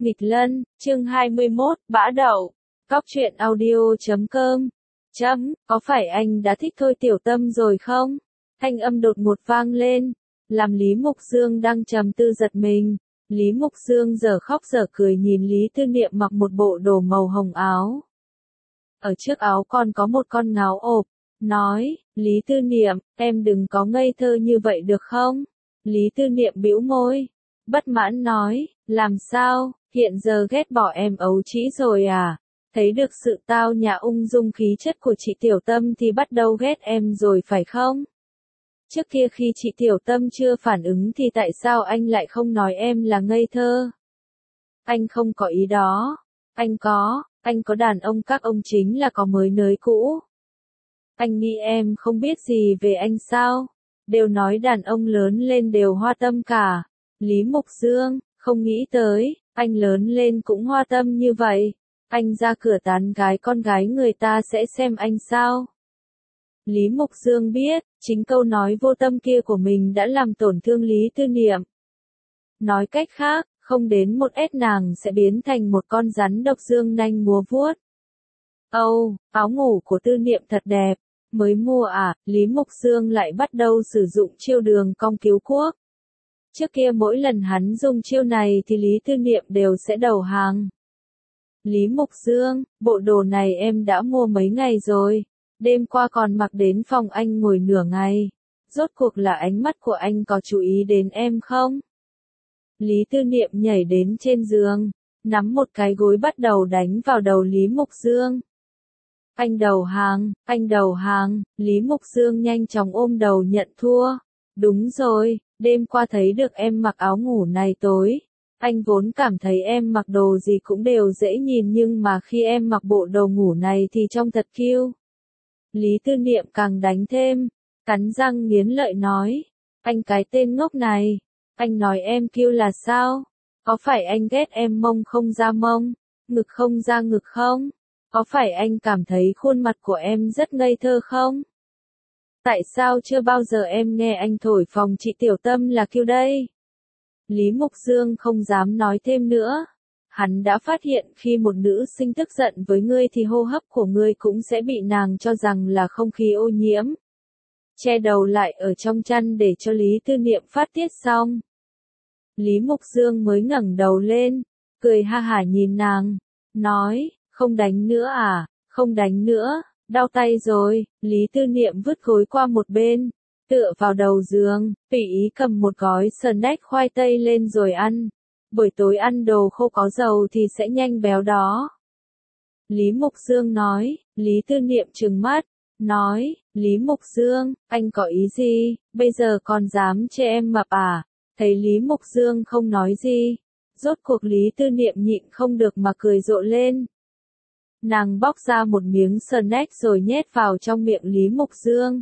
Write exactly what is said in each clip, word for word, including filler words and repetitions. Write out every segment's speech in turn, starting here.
Nghịch Lân, chương hai mươi mốt, Bã Đậu. Cóc truyện audio chấm com. Chấm, có phải anh đã thích Thôi Tiểu Tâm rồi không? Thanh âm đột ngột vang lên, làm Lý Mục Dương đang trầm tư giật mình. Lý Mục Dương giờ khóc giờ cười nhìn Lý Tư Niệm mặc một bộ đồ màu hồng áo. Ở trước áo còn có một con ngáo ộp, nói, Lý Tư Niệm, em đừng có ngây thơ như vậy được không? Lý Tư Niệm bĩu môi, bất mãn nói, làm sao, hiện giờ ghét bỏ em ấu trĩ rồi à? Thấy được sự tao nhã ung dung khí chất của chị Tiểu Tâm thì bắt đầu ghét em rồi phải không? Trước kia khi chị Tiểu Tâm chưa phản ứng thì tại sao anh lại không nói em là ngây thơ? Anh không có ý đó. Anh có, anh có đàn ông các ông chính là có mới nới cũ. Anh nghĩ em không biết gì về anh sao? Đều nói đàn ông lớn lên đều hoa tâm cả. Lý Mục Dương, không nghĩ tới, anh lớn lên cũng hoa tâm như vậy. Anh ra cửa tán gái con gái người ta sẽ xem anh sao? Lý Mục Dương biết, chính câu nói vô tâm kia của mình đã làm tổn thương Lý Tư Niệm. Nói cách khác, không đến một ét nàng sẽ biến thành một con rắn độc dương nanh múa vuốt. Âu, oh, áo ngủ của Tư Niệm thật đẹp, mới mua à? Lý Mục Dương lại bắt đầu sử dụng chiêu đường cong cứu quốc. Trước kia mỗi lần hắn dùng chiêu này thì Lý Tư Niệm đều sẽ đầu hàng. Lý Mục Dương, bộ đồ này em đã mua mấy ngày rồi, đêm qua còn mặc đến phòng anh ngồi nửa ngày. Rốt cuộc là ánh mắt của anh có chú ý đến em không? Lý Tư Niệm nhảy đến trên giường, nắm một cái gối bắt đầu đánh vào đầu Lý Mục Dương. Anh đầu hàng, anh đầu hàng, Lý Mục Dương nhanh chóng ôm đầu nhận thua. Đúng rồi, đêm qua thấy được em mặc áo ngủ này tối. Anh vốn cảm thấy em mặc đồ gì cũng đều dễ nhìn nhưng mà khi em mặc bộ đồ ngủ này thì trông thật kiêu. Lý Tư Niệm càng đánh thêm, cắn răng nghiến lợi nói. Anh cái tên ngốc này, anh nói em kiêu là sao? Có phải anh ghét em mông không ra mông, ngực không ra ngực không? Có phải anh cảm thấy khuôn mặt của em rất ngây thơ không? Tại sao chưa bao giờ em nghe anh thổi phồng chị Tiểu Tâm là kiêu đây? Lý Mục Dương không dám nói thêm nữa. Hắn đã phát hiện khi một nữ sinh tức giận với ngươi thì hô hấp của ngươi cũng sẽ bị nàng cho rằng là không khí ô nhiễm. Che đầu lại ở trong chăn để cho Lý Tư Niệm phát tiết xong. Lý Mục Dương mới ngẩng đầu lên, cười ha hả nhìn nàng, nói, không đánh nữa à, không đánh nữa, đau tay rồi. Lý Tư Niệm vứt gối qua một bên, tựa vào đầu giường, tùy ý cầm một gói snack khoai tây lên rồi ăn. Buổi tối ăn đồ khô có dầu thì sẽ nhanh béo đó. Lý Mục Dương nói. Lý Tư Niệm trừng mắt, nói, Lý Mục Dương, anh có ý gì, bây giờ còn dám chê em mập à? Thấy Lý Mục Dương không nói gì, rốt cuộc Lý Tư Niệm nhịn không được mà cười rộ lên. Nàng bóc ra một miếng snack rồi nhét vào trong miệng Lý Mục Dương.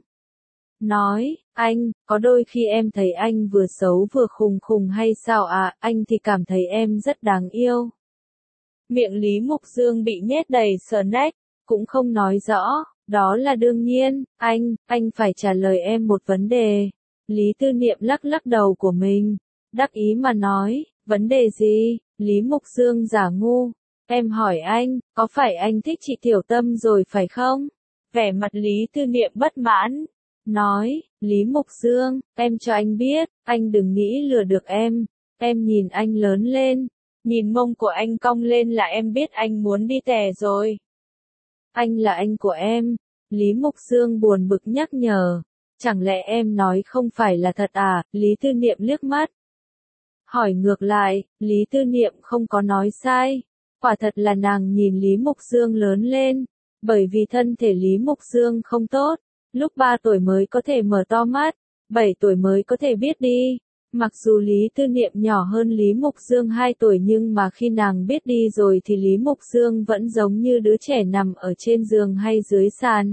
Nói, anh, có đôi khi em thấy anh vừa xấu vừa khùng khùng hay sao à, anh thì cảm thấy em rất đáng yêu. Miệng Lý Mục Dương bị nhét đầy snack, cũng không nói rõ, đó là đương nhiên, anh, anh phải trả lời em một vấn đề. Lý Tư Niệm lắc lắc đầu của mình, đắc ý mà nói, vấn đề gì? Lý Mục Dương giả ngu, em hỏi anh, có phải anh thích chị Tiểu Tâm rồi phải không? Vẻ mặt Lý Tư Niệm bất mãn, nói, Lý Mục Dương, em cho anh biết, anh đừng nghĩ lừa được em, em nhìn anh lớn lên, nhìn mông của anh cong lên là em biết anh muốn đi tè rồi. Anh là anh của em, Lý Mục Dương buồn bực nhắc nhở, chẳng lẽ em nói không phải là thật à? Lý Tư Niệm liếc mắt, hỏi ngược lại. Lý Tư Niệm không có nói sai, quả thật là nàng nhìn Lý Mục Dương lớn lên, bởi vì thân thể Lý Mục Dương không tốt. Lúc ba tuổi mới có thể mở to mắt, bảy tuổi mới có thể biết đi. Mặc dù Lý Tư Niệm nhỏ hơn Lý Mục Dương hai tuổi nhưng mà khi nàng biết đi rồi thì Lý Mục Dương vẫn giống như đứa trẻ nằm ở trên giường hay dưới sàn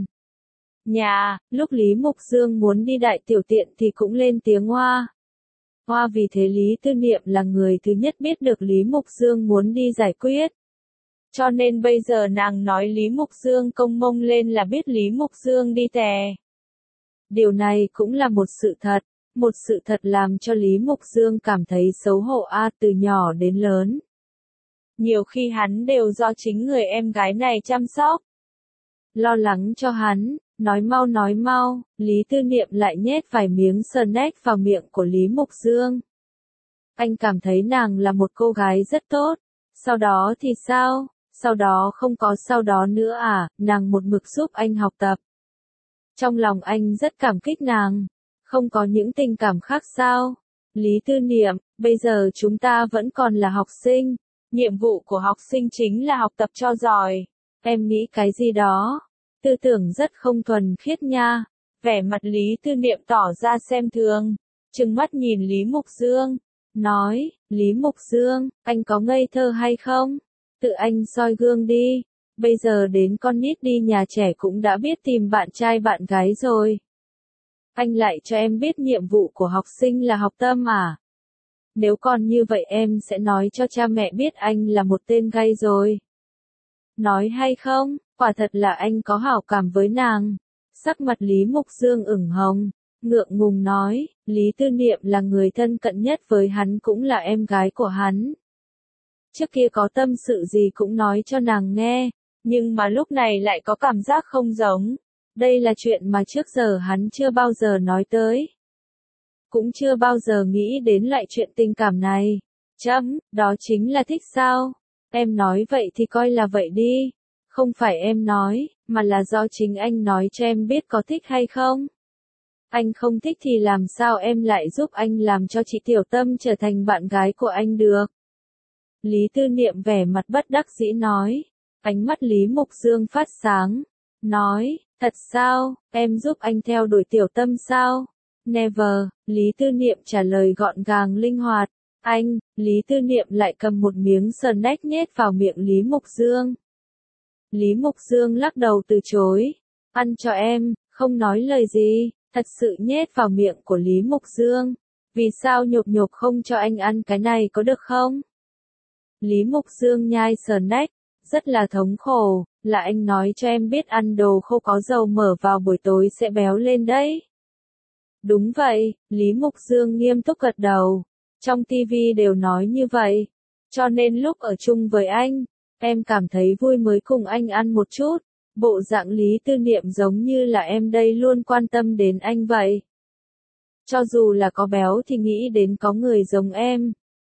nhà. Lúc Lý Mục Dương muốn đi đại tiểu tiện thì cũng lên tiếng hoa. Hoa vì thế Lý Tư Niệm là người thứ nhất biết được Lý Mục Dương muốn đi giải quyết. Cho nên bây giờ nàng nói Lý Mục Dương cong mông lên là biết Lý Mục Dương đi tè. Điều này cũng là một sự thật, một sự thật làm cho Lý Mục Dương cảm thấy xấu hổ a từ nhỏ đến lớn. Nhiều khi hắn đều do chính người em gái này chăm sóc. Lo lắng cho hắn, nói mau nói mau, Lý Tư Niệm lại nhét vài miếng snack vào miệng của Lý Mục Dương. Anh cảm thấy nàng là một cô gái rất tốt. Sau đó thì sao? Sau đó không có sau đó nữa à, nàng một mực giúp anh học tập. Trong lòng anh rất cảm kích nàng. Không có những tình cảm khác sao? Lý Tư Niệm, bây giờ chúng ta vẫn còn là học sinh. Nhiệm vụ của học sinh chính là học tập cho giỏi. Em nghĩ cái gì đó? Tư tưởng rất không thuần khiết nha. Vẻ mặt Lý Tư Niệm tỏ ra xem thường. Trừng mắt nhìn Lý Mục Dương. Nói, Lý Mục Dương, anh có ngây thơ hay không? Tự anh soi gương đi. Bây giờ đến con nít đi nhà trẻ cũng đã biết tìm bạn trai bạn gái rồi. Anh lại cho em biết nhiệm vụ của học sinh là học tâm à? Nếu còn như vậy em sẽ nói cho cha mẹ biết anh là một tên gay rồi. Nói hay không, quả thật là anh có hảo cảm với nàng. Sắc mặt Lý Mục Dương ửng hồng, ngượng ngùng nói, Lý Tư Niệm là người thân cận nhất với hắn cũng là em gái của hắn. Trước kia có tâm sự gì cũng nói cho nàng nghe, nhưng mà lúc này lại có cảm giác không giống. Đây là chuyện mà trước giờ hắn chưa bao giờ nói tới. Cũng chưa bao giờ nghĩ đến lại chuyện tình cảm này. Chấm, đó chính là thích sao? Em nói vậy thì coi là vậy đi. Không phải em nói, mà là do chính anh nói cho em biết có thích hay không. Anh không thích thì làm sao em lại giúp anh làm cho chị Tiểu Tâm trở thành bạn gái của anh được. Lý Tư Niệm vẻ mặt bất đắc dĩ nói. Ánh mắt Lý Mục Dương phát sáng. Nói, thật sao, em giúp anh theo đuổi Tiểu Tâm sao? Never, Lý Tư Niệm trả lời gọn gàng linh hoạt. Anh, Lý Tư Niệm lại cầm một miếng snack nhét vào miệng Lý Mục Dương. Lý Mục Dương lắc đầu từ chối. Ăn cho em, không nói lời gì, thật sự nhét vào miệng của Lý Mục Dương. Vì sao nhộp nhộp không cho anh ăn cái này có được không? Lý Mục Dương nhai snack, rất là thống khổ, là anh nói cho em biết ăn đồ khô có dầu mỡ vào buổi tối sẽ béo lên đấy. Đúng vậy, Lý Mục Dương nghiêm túc gật đầu. Trong tivi đều nói như vậy. Cho nên lúc ở chung với anh, em cảm thấy vui mới cùng anh ăn một chút. Bộ dạng Lý Tư Niệm giống như là em đây luôn quan tâm đến anh vậy. Cho dù là có béo thì nghĩ đến có người giống em.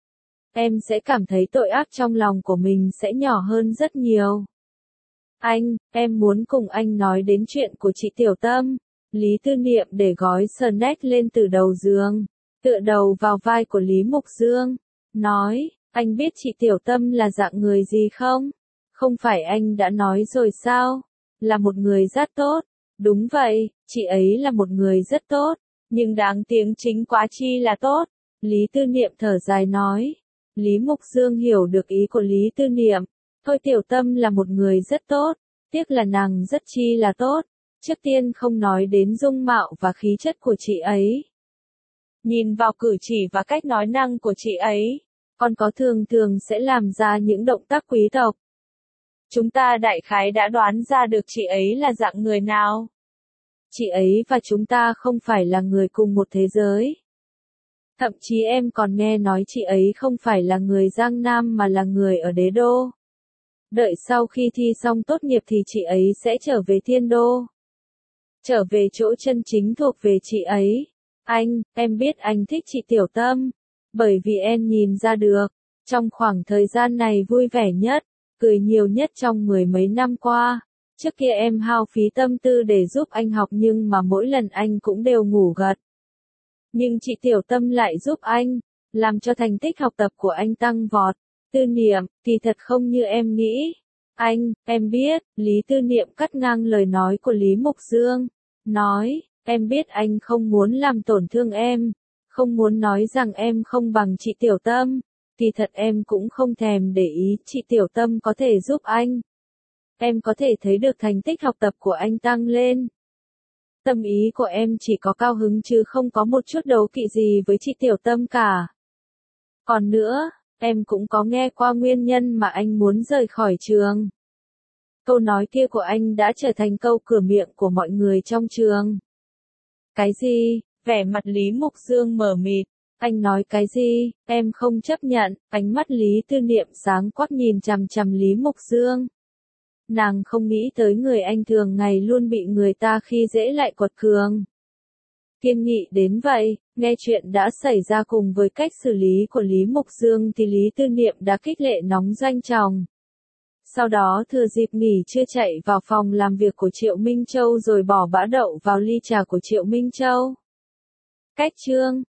Em sẽ cảm thấy tội ác trong lòng của mình sẽ nhỏ hơn rất nhiều. Anh, em muốn cùng anh nói đến chuyện của chị Tiểu Tâm. Lý Tư Niệm để gói snack lên từ đầu giường, tựa đầu vào vai của Lý Mục Dương. Nói, anh biết chị Tiểu Tâm là dạng người gì không? Không phải anh đã nói rồi sao? Là một người rất tốt. Đúng vậy, chị ấy là một người rất tốt. Nhưng đáng tiếng chính quá chi là tốt. Lý Tư Niệm thở dài nói. Lý Mục Dương hiểu được ý của Lý Tư Niệm. Thôi Tiểu Tâm là một người rất tốt. Tiếc là nàng rất chi là tốt. Trước tiên không nói đến dung mạo và khí chất của chị ấy. Nhìn vào cử chỉ và cách nói năng của chị ấy, còn có thường thường sẽ làm ra những động tác quý tộc. Chúng ta đại khái đã đoán ra được chị ấy là dạng người nào. Chị ấy và chúng ta không phải là người cùng một thế giới. Thậm chí em còn nghe nói chị ấy không phải là người Giang Nam mà là người ở Đế Đô. Đợi sau khi thi xong tốt nghiệp thì chị ấy sẽ trở về Thiên Đô. Trở về chỗ chân chính thuộc về chị ấy. Anh, em biết anh thích chị Tiểu Tâm. Bởi vì em nhìn ra được, trong khoảng thời gian này vui vẻ nhất, cười nhiều nhất trong mười mấy năm qua. Trước kia em hao phí tâm tư để giúp anh học nhưng mà mỗi lần anh cũng đều ngủ gật. Nhưng chị Tiểu Tâm lại giúp anh, làm cho thành tích học tập của anh tăng vọt. Tư Niệm, thì thật không như em nghĩ. Anh, em biết, Lý Tư Niệm cắt ngang lời nói của Lý Mục Dương. Nói, em biết anh không muốn làm tổn thương em, không muốn nói rằng em không bằng chị Tiểu Tâm, thì thật em cũng không thèm để ý chị Tiểu Tâm có thể giúp anh. Em có thể thấy được thành tích học tập của anh tăng lên. Tâm ý của em chỉ có cao hứng chứ không có một chút đấu kỵ gì với chị Tiểu Tâm cả. Còn nữa, em cũng có nghe qua nguyên nhân mà anh muốn rời khỏi trường. Câu nói kia của anh đã trở thành câu cửa miệng của mọi người trong trường. Cái gì? Vẻ mặt Lý Mục Dương mờ mịt. Anh nói cái gì, em không chấp nhận, ánh mắt Lý Tư Niệm sáng quắc nhìn chằm chằm Lý Mục Dương. Nàng không nghĩ tới người anh thường ngày luôn bị người ta khi dễ lại quật cường. Kiên nghị đến vậy, nghe chuyện đã xảy ra cùng với cách xử lý của Lý Mục Dương thì Lý Tư Niệm đã khích lệ nóng doanh chồng. Sau đó thừa dịp nghỉ trưa chạy vào phòng làm việc của Triệu Minh Châu rồi bỏ bã đậu vào ly trà của Triệu Minh Châu. Cách chương